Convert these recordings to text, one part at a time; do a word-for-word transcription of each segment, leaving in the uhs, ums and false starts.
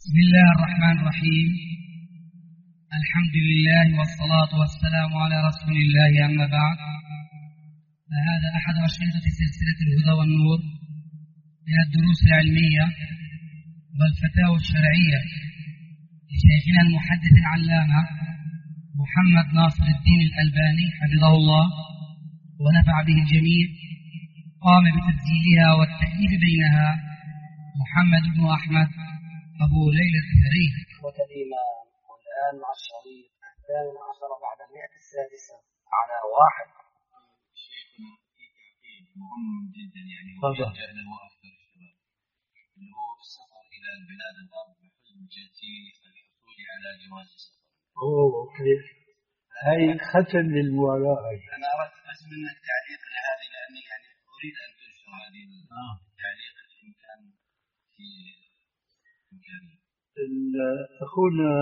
بسم الله الرحمن الرحيم. الحمد لله والصلاة والسلام على رسول الله، أما بعد، فهذا أحد أشرطة سلسلة الهدى والنور من الدروس العلمية والفتاوى الشرعية لشيخنا المحدث العلامة محمد ناصر الدين الألباني حفظه الله ونفع به الجميع. قام بتسجيلها والتأليف بينها محمد بن أحمد أبو ليلى الثري. والآن والآن مع الشريط الثامن عشر بعد المئة السادسة على واحد. شيخنا في تأكيد مهم جدا، يعني ويلجأ له أكثر الشباب، اللي هو السفر إلى البلاد الغرب بحجة الحصول على جواز السفر. أوه كيف؟ هاي ختم للموالاة. أنا أردت بس منك تعليق لهذه، لأني يعني أريد أن تنشر هذه التعليق الإمكان في إمكاني. أخونا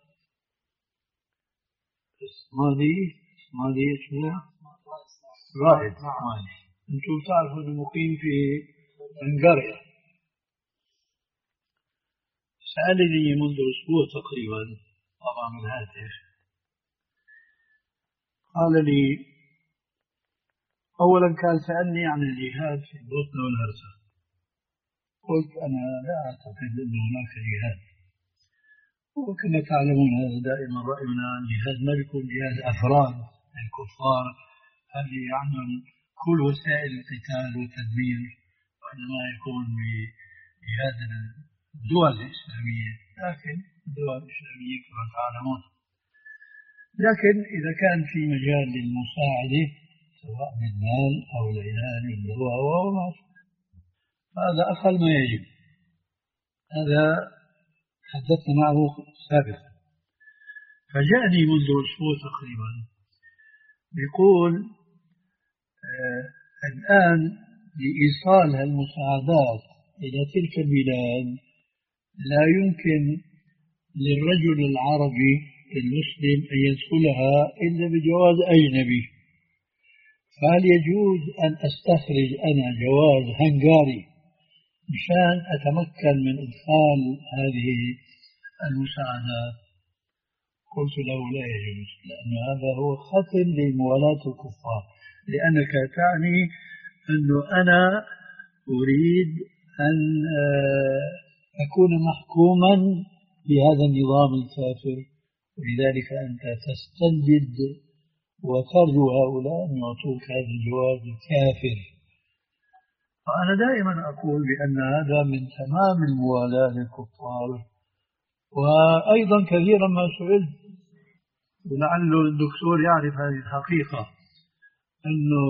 اسماعيلي اسماعيلي اسمه رائد. أنتم تعرفوا أنه مقيم في هنغاريا. سألني منذ أسبوع تقريبا طبعا من الهاتف، قال لي أولا كان سألني عن الجهاد في البوسنة والهرسك. قلت أنا لا أعتقد أن هناك جهاد، وكما تعلمون هذا دائما رأينا جهاد ما يكون جهاد أفراد الكفار هذه يعمل كل وسائل القتال والتدمير، وإنما يكون بجهاد الدول الإسلامية. لكن الدول الإسلامية كما تعلمون، لكن إذا كان في مجال للمساعدة سواء بالمال أو العلاج والدواء أو ما، هذا أقل ما يجب. هذا حدثنا معه سابقا. فجاءني منذ أسبوع تقريبا يقول آه الآن لإيصال المساعدات إلى تلك البلاد لا يمكن للرجل العربي المسلم أن يدخلها إلا بجواز أجنبي. فهل يجوز أن أستخرج أنا جواز هنغاري مشان أتمكن من إدخال هذه المساعدات؟ قلت له لا يجوز، لأن هذا هو ختم لموالاة الكفار، لأنك تعني أنه أنا أريد أن أكون محكوما بهذا النظام الكافر، ولذلك أنت تستنجد وترجو هؤلاء أن يعطوك هذا الجواز الكافر. فأنا دائما أقول بأن هذا من تمام الموالاة للكفار. وأيضا كثيرا ما سئلت، ولعل الدكتور يعرف هذه الحقيقة، أنه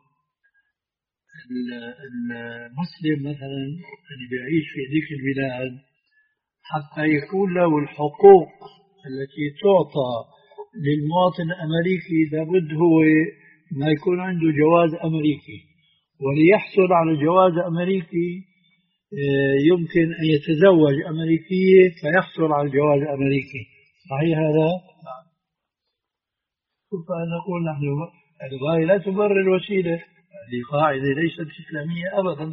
المسلم مثلا اللي بيعيش في ذيك البلاد حتى يكون له الحقوق التي تعطى للمواطن الأمريكي لابد هو ما يكون عنده جواز أمريكي، وليحصل على جواز أمريكي يمكن أن يتزوج أمريكية فيحصل على الجواز الأمريكي. صحيح هذا؟ فأنا أقول نحن الغاية لا تبرر الوسيلة، هذه قاعدة ليست إسلامية أبدا.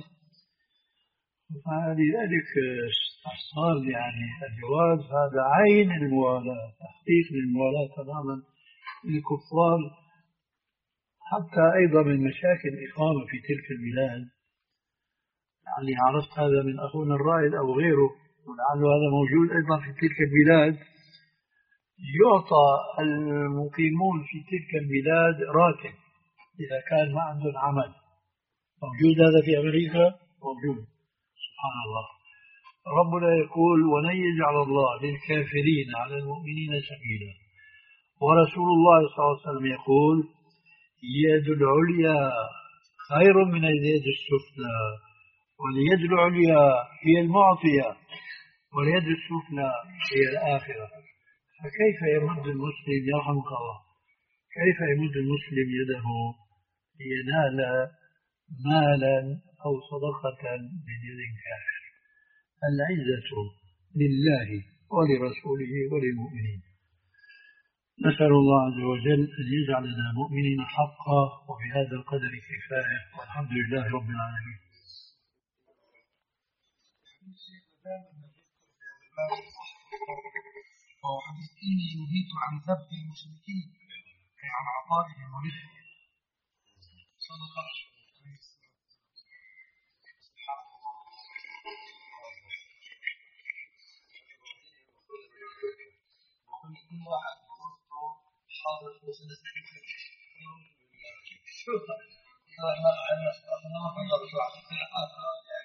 فلذلك استحصال يعني الجواز هذا عين الموالاة، تحقيق للموالاة تماما للكفار. حتى أيضا من مشاكل الإقامة في تلك البلاد، يعني عرفت هذا من أخونا الرائد أو غيره، ولعله هذا موجود أيضا في تلك البلاد، يعطى المقيمون في تلك البلاد راتب إذا كان ما عندهم عمل. موجود هذا في أمريكا؟ موجود. سبحان الله. ربنا يقول ولن يجعل الله للكافرين على المؤمنين سبيلا، ورسول الله صلى الله عليه وسلم يقول اليد العليا خير من اليد السفلى، واليد العليا هي المعطية واليد السفلى هي الآخرة. فكيف يمد المسلم يرحمك الله كيف يمد المسلم يده لينال مالا أو صدقة من يد كافر؟ العزة لله ولرسوله وللمؤمنين. نسأل الله عز وجل أن يجعلنا مؤمنين حقا، وبهذا القدر كفاية، والحمد لله رب العالمين. وهو حديث إني نهيت عن ذب المشركين أي عن عطائهم ورفقهم صدق رسول الله كل واحد حاضر وسنة شوف أنا أنا أنا ما قدرت أعرف في الحلقة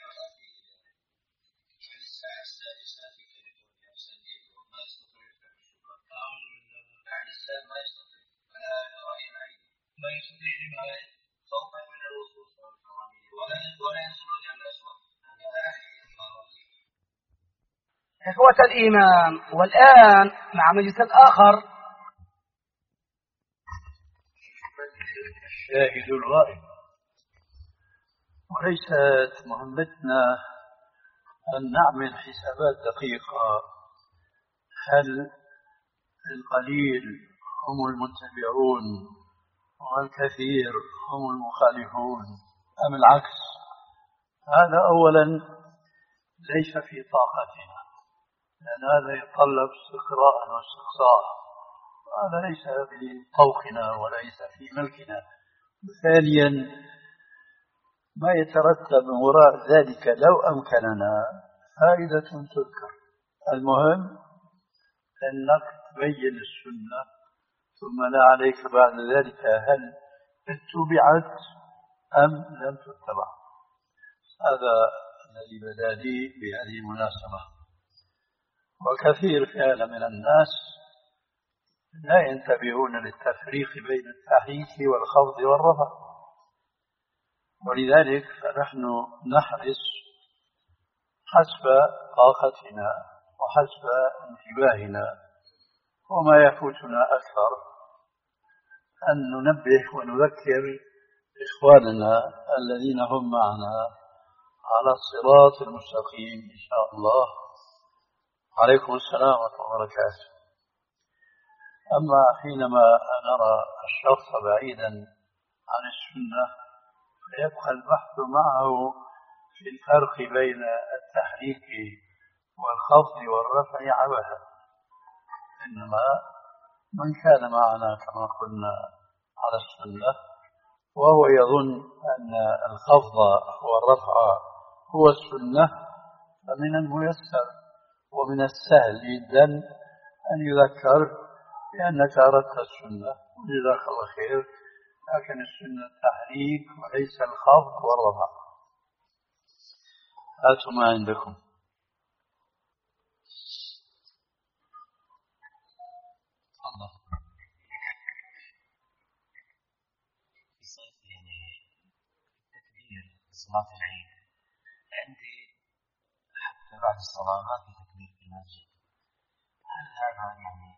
الساعة السادسة في كاليفورنيا سان ما يستطيع بعد الساعة ما يستطيع فلا رأي معي ما يستطيع لما خوفا من الوصول ولا ولا ينزل على الأسواق إخوة الإيمان، والآن مع مجلس آخر الشاهد الغائب. وليست مهمتنا أن نعمل حسابات دقيقة هل القليل هم المتبعون والكثير هم المخالفون أم العكس. هذا أولا ليس في طاقتنا، لأن هذا يتطلب استقراء واستقصاء، هذا ليس بطوقنا وليس في ملكنا. ثانيا ما يترتب من وراء ذلك لو أمكننا فائدة تذكر. المهم أنك تبين السنة، ثم لا عليك بعد ذلك هل اتبعت أم لم تتبع. هذا الذي بدا لي بهذه المناسبة. وكثير فعلا من الناس لا ينتبهون للتفريق بين التحريك والخفض والرفع، ولذلك فنحن نحرص حسب طاقتنا وحسب انتباهنا، وما يفوتنا أكثر أن ننبه ونذكر إخواننا الذين هم معنا على الصراط المستقيم إن شاء الله. عليكم السلام ورحمة الله وبركاته. أما حينما نرى الشخص بعيدا عن السنة فيبقى البحث معه في الفرق بين التحريك والخفض والرفع عبثا. إنما من كان معنا كما قلنا على السنة وهو يظن أن الخفض والرفع هو السنة، فمن الميسر ومن السهل جدا أن يذكر بأنك أردت السنة وجزاك الله خير، لكن السنة التحريك وليس الخفض والرفع. هاتوا ما عندكم. الله بصيغة يعني تكبير صلاة العيد عندي حتى بعد الصلاة ما في تكبير في المسجد. هل هذا يعني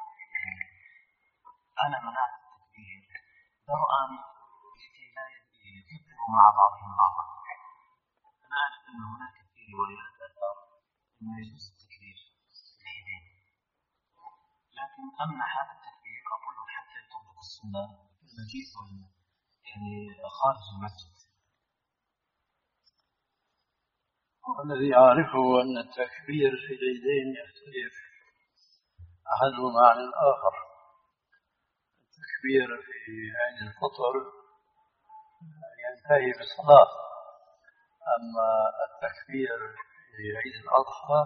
أنا منعت التكبير درءا لكي لا يكبروا مع بعضهم بعضا؟ أنا أعرف أن هناك في روايات آثار أنه يجوز التكبير في العيدين، لكن أمنع هذا التكبير أقول حتى يطبق السنة المجيء يعني خارج المسجد. والذي أعرفه أن التكبير في العيدين يختلف أحدهما عن الآخر. التكبير في عيد الفطر ينتهي بالصلاة، أما التكبير في عيد الأضحى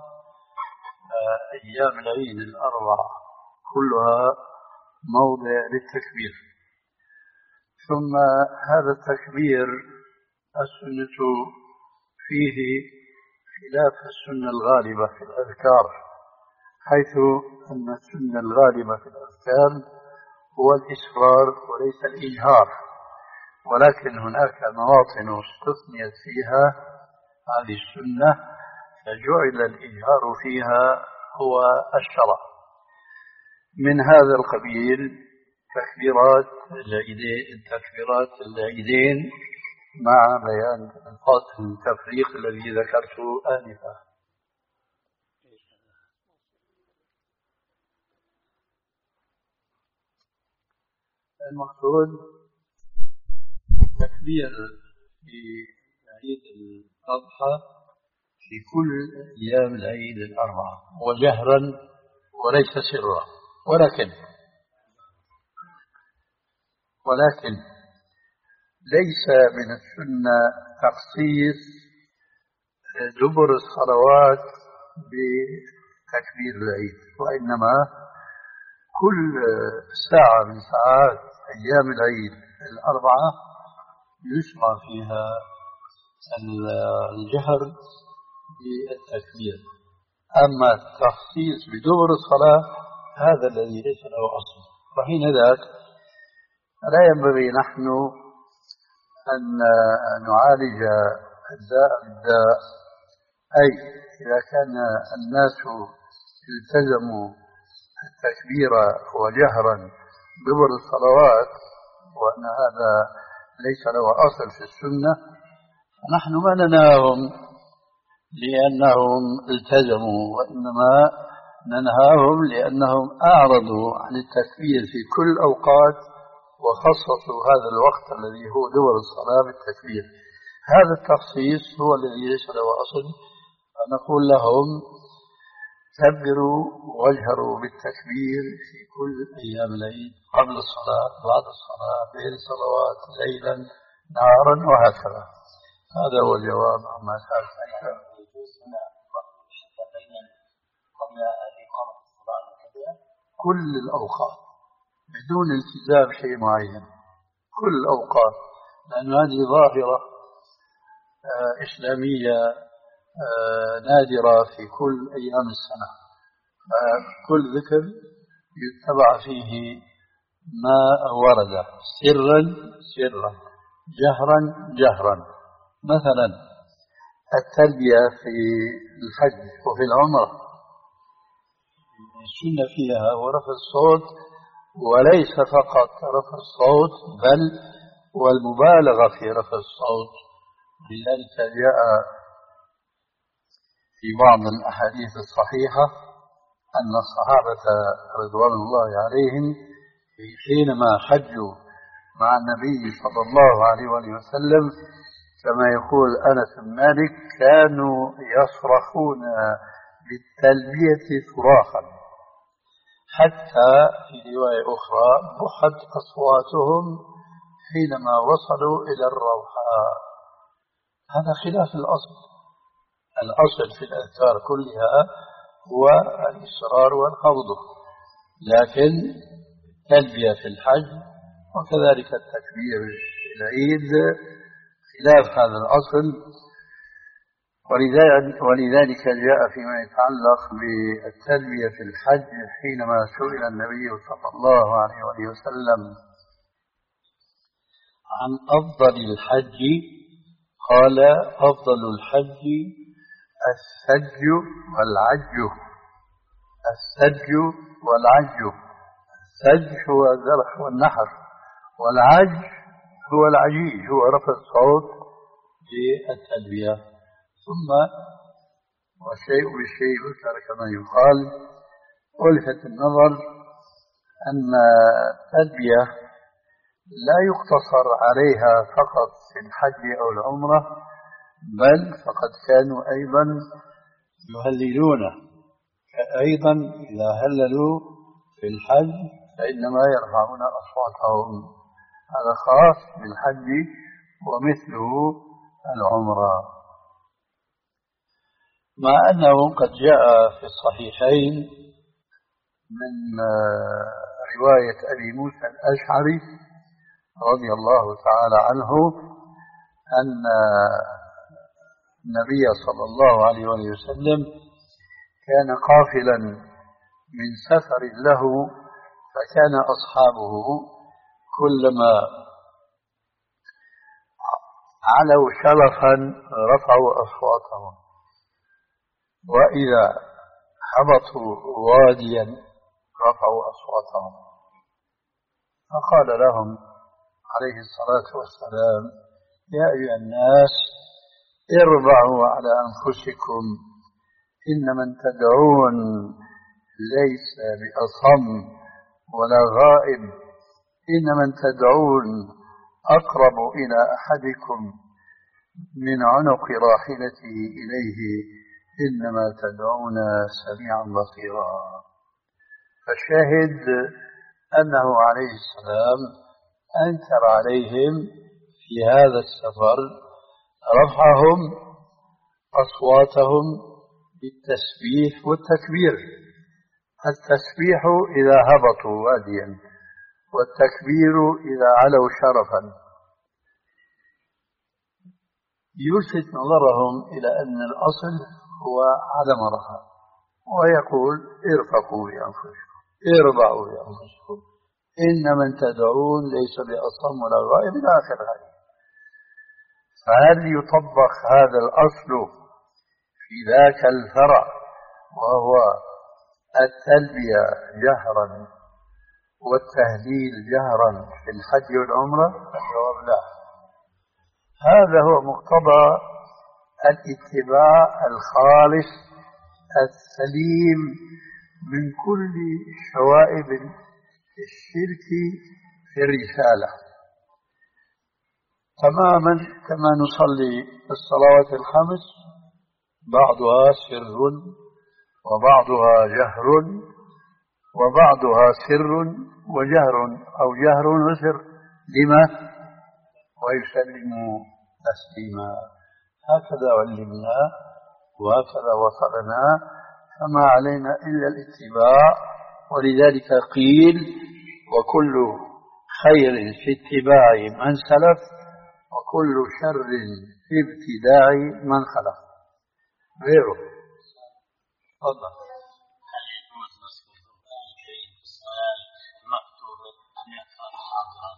أيام العيد الأربع كلها موضع للتكبير. ثم هذا التكبير السنة فيه خلاف السنة الغالبة في الأذكار، حيث أن السنة الغالبة في الأذكار هو الإسرار وليس الإجهار، ولكن هناك مواطن استثنيت فيها هذه السنة فجعل الإجهار فيها هو الشرع. من هذا القبيل تكبيرات العيدين تكبيرات العيدين مع بيان التفريق الذي ذكرته آنفا. المقصود التكبير في عيد الأضحى في كل أيام العيد الأربعة، وجهرا وليس سرا. ولكن ولكن ليس من السنة تخصيص دبر الصلوات بتكبير العيد، وإنما كل ساعة من ساعات أيام العيد الأربعة يشرع فيها الجهر بالتكبير. أما التخصيص بدبر الصلاة هذا الذي ليس له أصل، وحين ذاك لا ينبغي نحن أن نعالج الداء بالداء. أي إذا كان الناس التزموا التكبير وجهرا دبر الصلوات وأن هذا ليس له أصل في السنة، نحن ما ننهاهم لأنهم التزموا، وإنما ننهاهم لأنهم أعرضوا عن التكبير في كل الأوقات وخصصوا هذا الوقت الذي هو دبر الصلاة بالتكبير. هذا التخصيص هو الذي ليس له أصل. فنقول لهم كبروا واجهروا بالتكبير في كل أيام العيد، قبل الصلاة، بعد الصلاة، بين الصلوات، ليلا نهارا، وهكذا. هذا هو الجواب عما سألت عنه. كل الأوقات بدون التزام شيء معين، كل الأوقات، لأن هذه ظاهرة آه إسلامية آه نادرة في كل أيام السنة. آه كل ذكر يتبع فيه ما ورد سرا سرا، جهرا جهرا. مثلا التلبية في الحج وفي العمرة السنة فيها ورفع الصوت، وليس فقط رفع الصوت بل والمبالغة في رفع الصوت. لذلك جاء في بعض الأحاديث الصحيحة أن الصحابة رضوان الله عليهم حينما حجوا مع النبي صلى الله عليه وسلم كما يقول أنس بن مالك كانوا يصرخون بالتلبية صراخا، حتى في رواية أخرى بحت أصواتهم حينما وصلوا إلى الروحاء. هذا خلاف الأصل. الأصل في الأذكار كلها هو الإصرار والخفض، لكن التلبية في الحج وكذلك التكبير في العيد خلاف هذا الأصل. ولذلك جاء فيما يتعلق بالتلبية في الحج حينما سئل النبي صلى الله عليه وسلم عن أفضل الحج قال أفضل الحج السج والعج. السج والعج، السج هو الذبح والنحر، والعج هو العجيج، هو رفع الصوت بالتلبية. ثم والشيء بالشيء يذكر كما يقال. ولفت النظر أن التلبية لا يقتصر عليها فقط في الحج أو العمرة، بل فقد كانوا أيضا يهللون، أيضا إذا هللوا في الحج فإنما يرفعون أصواتهم. هذا خاص بالحج ومثله العمرة. مع أنه قد جاء في الصحيحين من رواية أبي موسى الأشعري رضي الله تعالى عنه أن النبي صلى الله عليه وسلم كان قافلا من سفر له، فكان أصحابه كلما علوا شرفا رفعوا أصواتهم، وإذا هبطوا واديا رفعوا أصواتهم. فقال لهم عليه الصلاة والسلام: يا أيها الناس اربعوا على أنفسكم، إن من تدعون ليس بأصم ولا غائب، إن من تدعون أقرب إلى أحدكم من عنق راحلته إليه، إنما تدعون سميعا بصيرا. فالشاهد أنه عليه السلام أنكر عليهم في هذا السفر رفعهم أصواتهم بالتسبيح والتكبير. التسبيح إذا هبطوا واديا، والتكبير إذا علوا شرفا. يلفت نظرهم إلى أن الأصل هو عدم رفع، ويقول ارفقوا بأنفسكم، اربعوا بأنفسكم، إن من تدعون ليس بأصم ولا غائب إلى آخر هذه. فهل يطبق هذا الأصل في ذاك الفرع وهو التلبية جهرا والتهليل جهرا في الحج والعمرة؟ الجواب لا. هذا هو مقتضى الاتباع الخالص السليم من كل شوائب الشرك في الرسالة، تماما كما نصلي الصلوات الخمس بعضها سر وبعضها جهر وبعضها سر وجهر أو جهر وسر. لما؟ ويسلم تسليما. هكذا علمنا وهكذا وصلنا، فما علينا إلا الاتباع. ولذلك قيل وكل خير في اتباع من سلف وكل شر في ابتداع من خلف. غيره تفضل. هل يجوز نصب القرآن الكريم في الصلاة مكتوبا أم يقرأ حاضرا؟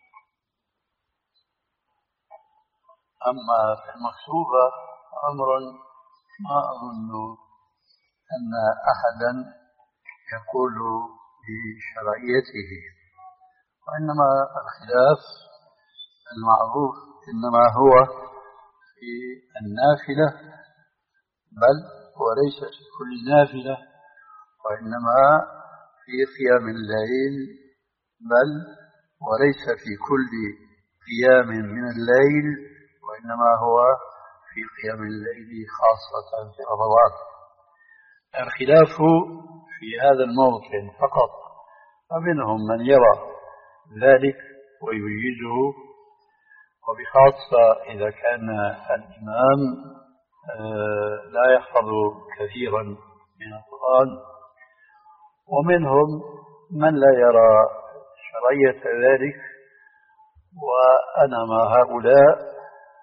أما في المكتوبة أمر ما أظن أن أحدا يقول بشرعيته، وإنما الخلاف المعروف إنما هو في النافلة، بل وليس في كل نافلة، وإنما في قيام الليل، بل وليس في كل قيام من الليل، وإنما هو في قيام الليل خاصة في رمضان. الخلاف في هذا الموطن فقط، فمنهم من يرى ذلك ويجيزه، وبخاصة إذا كان الإمام لا يحفظ كثيرا من القرآن، ومنهم من لا يرى شرعية ذلك. وأنا مع هؤلاء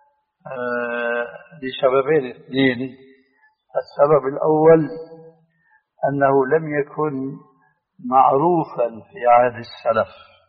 لسببين اثنين. السبب الأول أنه لم يكن معروفا في عهد السلف،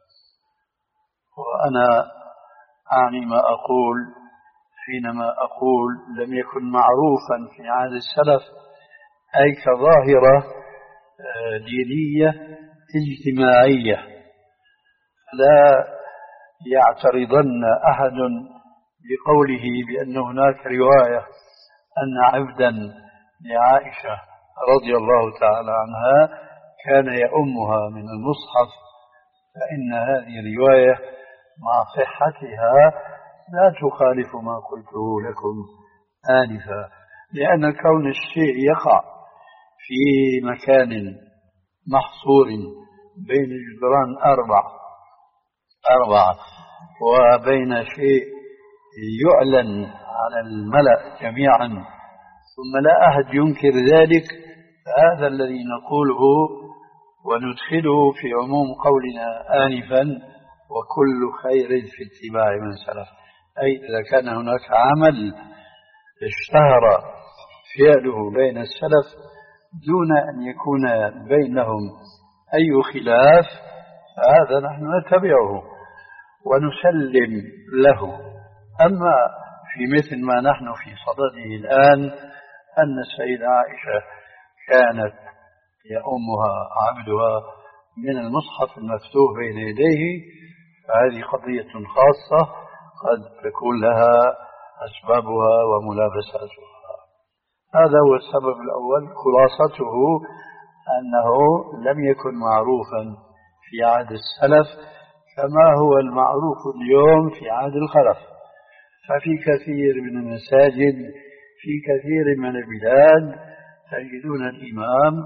وأنا أعني ما أقول حينما أقول لم يكن معروفا في عهد السلف أي كظاهرة دينية اجتماعية. لا يعترضن أحد بقوله بأن هناك رواية أن عبدا لعائشة رضي الله تعالى عنها كان يؤمها من المصحف، فإن هذه الرواية مع صحتها لا تخالف ما قلته لكم آنفا، لأن كون الشيء يقع في مكان محصور بين جدران أربع أربعة وبين شيء يعلن على الملأ جميعا ثم لا أحد ينكر ذلك، فهذا الذي نقوله وندخله في عموم قولنا آنفا وكل خير في اتباع من سلف. أي إذا كان هناك عمل اشتهر فعله بين السلف دون أن يكون بينهم أي خلاف، فهذا نحن نتبعه ونسلم له. أما في مثل ما نحن في صدده الآن أن السيدة عائشة كانت يؤمها عبدها من المصحف المفتوح بين يديه، فهذه قضية خاصة قد تكون لها أسبابها وملابساتها. هذا هو السبب الأول. خلاصته أنه لم يكن معروفا في عهد السلف كما هو المعروف اليوم في عهد الخلف. ففي كثير من المساجد في كثير من البلاد تجدون الإمام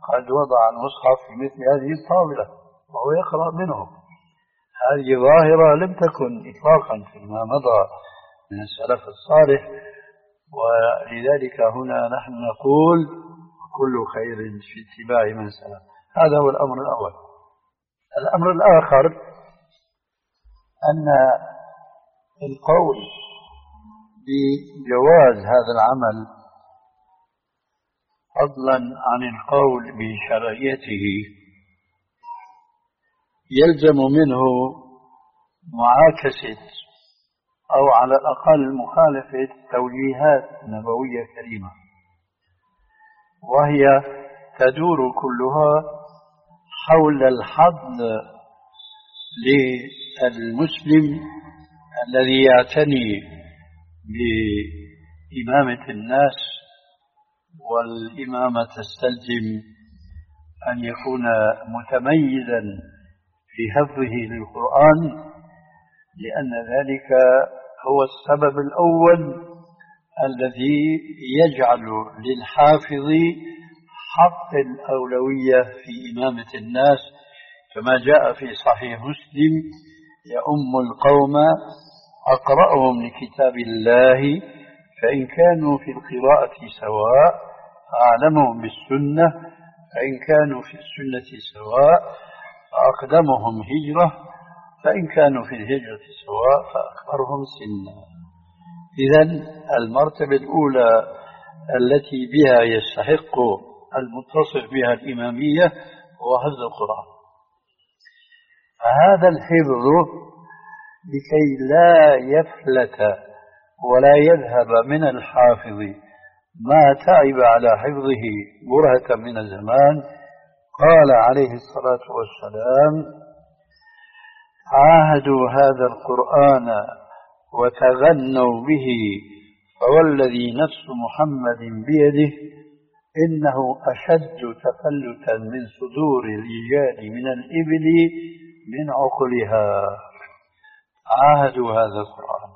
قد وضع المصحف في مثل هذه الطاولة وهو يقرأ منه. هذه ظاهرة لم تكن إطلاقا فيما مضى من السلف الصالح، ولذلك هنا نحن نقول كل خير في اتباع من سلف. هذا هو الأمر الأول. الأمر الآخر أن القول بجواز هذا العمل فضلا عن القول بشرعيته يلزم منه معاكسة أو على الأقل مخالفة توجيهات نبوية كريمة، وهي تدور كلها حول الحض للمسلم الذي يعتني بإمامة الناس، والإمامة تستلزم أن يكون متميزا في حفظه للقرآن، لأن ذلك هو السبب الأول الذي يجعل للحافظ حق الأولوية في إمامة الناس، كما جاء في صحيح مسلم: يؤم القوم أقرأهم لكتاب الله، فإن كانوا في القراءة سواء فأعلمهم بالسنة، فإن كانوا في السنة سواء فأقدمهم هجرة، فإن كانوا في الهجرة سواء فأكبرهم سنا. إذن المرتبة الأولى التي بها يستحق المتصف بها الإمامية هو حفظ القرآن. فهذا الحفظ لكي لا يفلت ولا يذهب من الحافظ ما تعب على حفظه برهة من الزمان، قال عليه الصلاة والسلام: عاهدوا هذا القرآن وتغنوا به، فوالذي نفس محمد بيده إنه أشد تفلتا من صدور الرجال من الإبل من عقلها. عاهدوا هذا القرآن،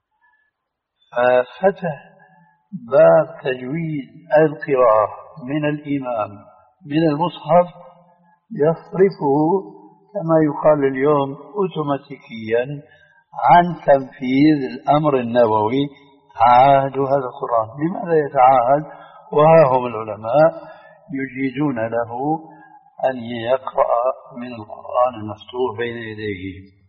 ففتح باب تجويد القراءة من الإمام من المصحف يصرفه كما يقال اليوم أوتوماتيكيا عن تنفيذ الأمر النبوي: عاهدوا هذا القرآن. لماذا يتعاهد وها هم العلماء يجيزون له أن يقرأ من القرآن المفتوح بين يديه؟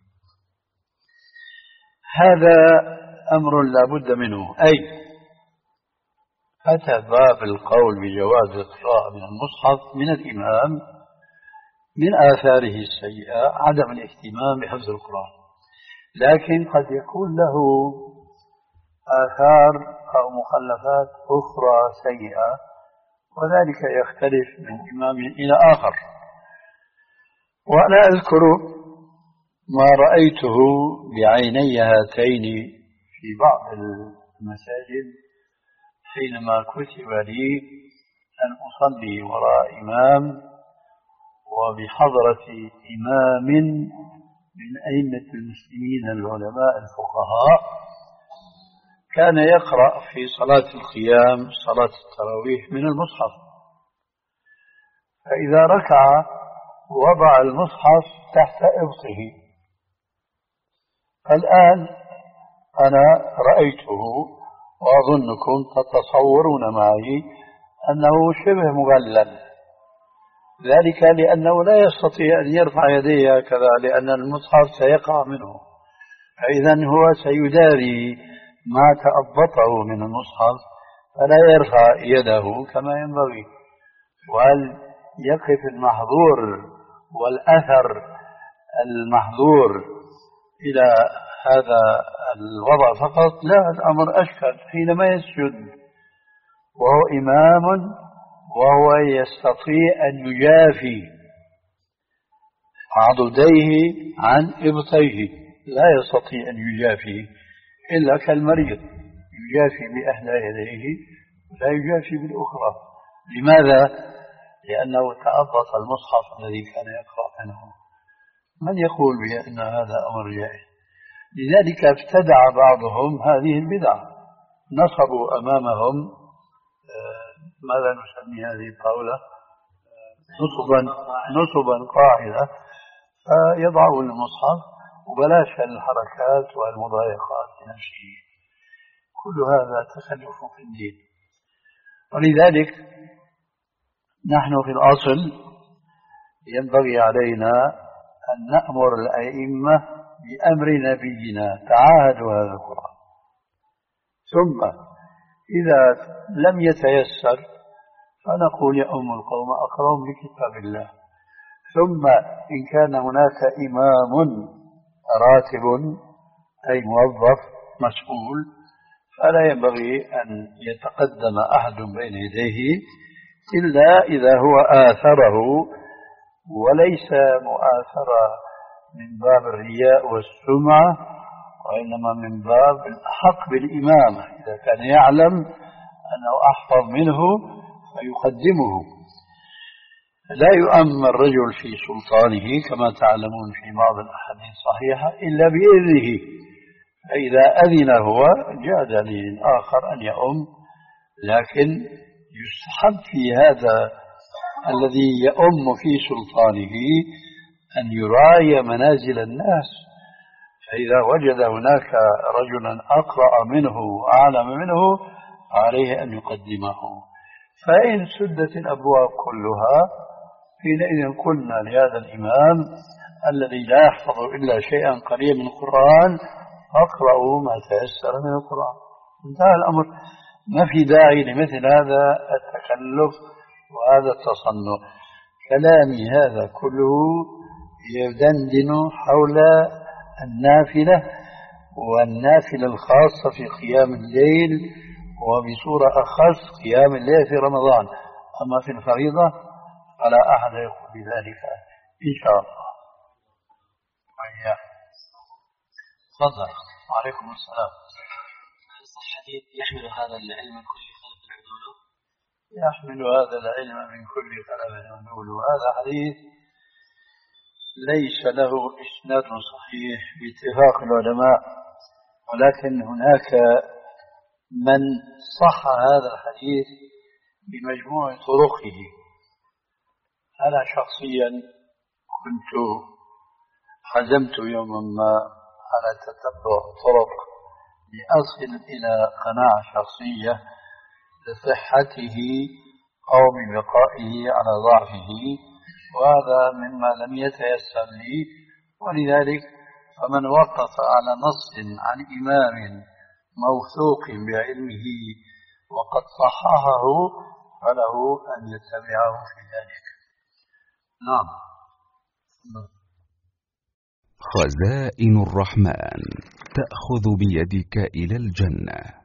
هذا أمر لا بد منه. أي أتى باب القول بجواز القراءة من المصحف من الإمام من آثاره السيئة عدم الاهتمام بحفظ القرآن، لكن قد يكون له آثار أو مخلفات أخرى سيئة، وذلك يختلف من إمام إلى آخر. وأنا أذكر ما رأيته بعيني هاتين في بعض المساجد حينما كتب لي أن أصلي وراء إمام وبحضرة إمام من أئمة المسلمين العلماء الفقهاء كان يقرأ في صلاة القيام صلاة التراويح من المصحف، فإذا ركع وضع المصحف تحت إبطه. الآن أنا رأيته وأظنكم تتصورون معي أنه شبه مغلل، ذلك لأنه لا يستطيع أن يرفع يديه هكذا لأن المصحف سيقع منه، فإذا هو سيداري ما تأبطه من المصحف فلا يرفع يده كما ينبغي، وهل يقف المحظور والأثر المحظور إلى هذا الوضع فقط؟ لا، الأمر أشكل. حينما يسجد وهو إمام وهو يستطيع أن يجافي عضديه عن إبطيه، لا يستطيع أن يجافي إلا كالمريض يجافي بإحدى يديه ولا يجافي بالأخرى. لماذا؟ لأنه تأبط المصحف الذي كان يقرأ منه. من يقول بأن هذا أمر جائز؟ لذلك ابتدع بعضهم هذه البدعة، نصبوا أمامهم ماذا نسمي هذه الطاولة؟ نصبا نصبا قاعدة فيضعه المصحف وبلاش الحركات والمضايقات لنفسه. كل هذا تخلف في الدين. ولذلك نحن في الأصل ينبغي علينا أن نأمر الأئمة بأمر نبينا تعاهدوا هذا القرآن، ثم إذا لم يتيسر فنقول يا أم القوم أقرأهم بكتاب الله. ثم إن كان هناك إمام راتب أي موظف مسؤول فلا ينبغي أن يتقدم أحد بين يديه إلا إذا هو آثره، وليس مؤاثرة من باب الرياء والسمعة، وإنما من باب الأحق بالإمامة. إذا كان يعلم أنه أحفظ منه فيقدمه. لا يؤم الرجل في سلطانه كما تعلمون في بعض الأحاديث الصحيحة إلا بإذنه، فإذا أذن هو جاء دليل آخر أن يؤم. لكن يستحب في هذا الذي يؤم في سلطانه أن يراعي منازل الناس، فإذا وجد هناك رجلا أقرأ منه وأعلم منه عليه أن يقدمه. فإن سدت الأبواب كلها حينئذ قلنا لهذا الإمام الذي لا يحفظ إلا شيئا قليلا من القرآن أقرأوا ما تيسر من القرآن. انتهى الأمر. ما في داعي لمثل هذا التكلف وهذا التصنع. كلامي هذا كله يدندن حول النافلة، والنافلة الخاصة في قيام الليل، وبصورة أخص قيام الليل في رمضان. أما في الفريضة فلا أحد يقول بذلك إن شاء الله. تفضل. وعليكم السلام. هل صح حديث يحمل هذا العلم من كل خلف عدوله؟ يحمل هذا العلم من كل خلف عدوله، هذا حديث ليس له إسناد صحيح باتفاق العلماء، ولكن هناك من صح هذا الحديث بمجموع طرقه. أنا شخصيا كنت حزمت يوما ما على تتبع طرق لأصل إلى قناعة شخصية لصحته أو ببقائه على ضعفه، وهذا مما لم يتيسر لي. ولذلك فمن وقف على نص عن إمام موثوق بعلمه وقد صححه فله أن يتبعه في ذلك. نعم. خزائن الرحمن تأخذ بيدك إلى الجنة.